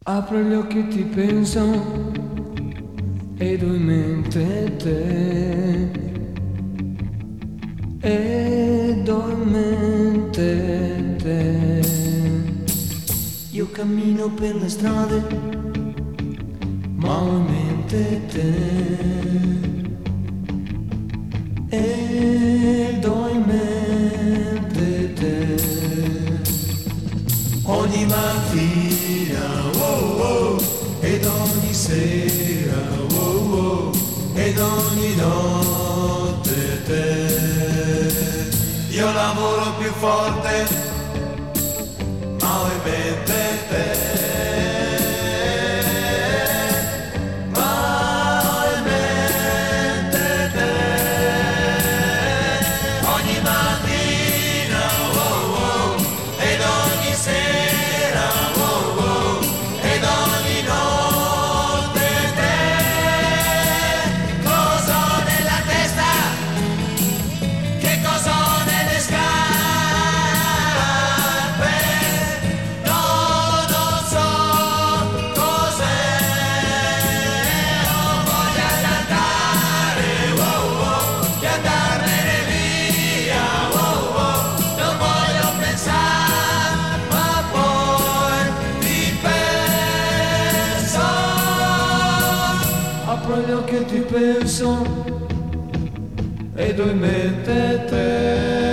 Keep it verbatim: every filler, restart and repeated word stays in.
Apro gli occhi e ti penso ed ho in mente te, ed ho in mente te. Io cammino per le strade ma ho in mente te, ed ho in mente te. Ogni mattina, oh oh, ed ogni sera, oh oh, ed ogni notte te. Io lavoro più forte, ma ho in mente te. Apro gli occhi e ti penso ed ho in mente te.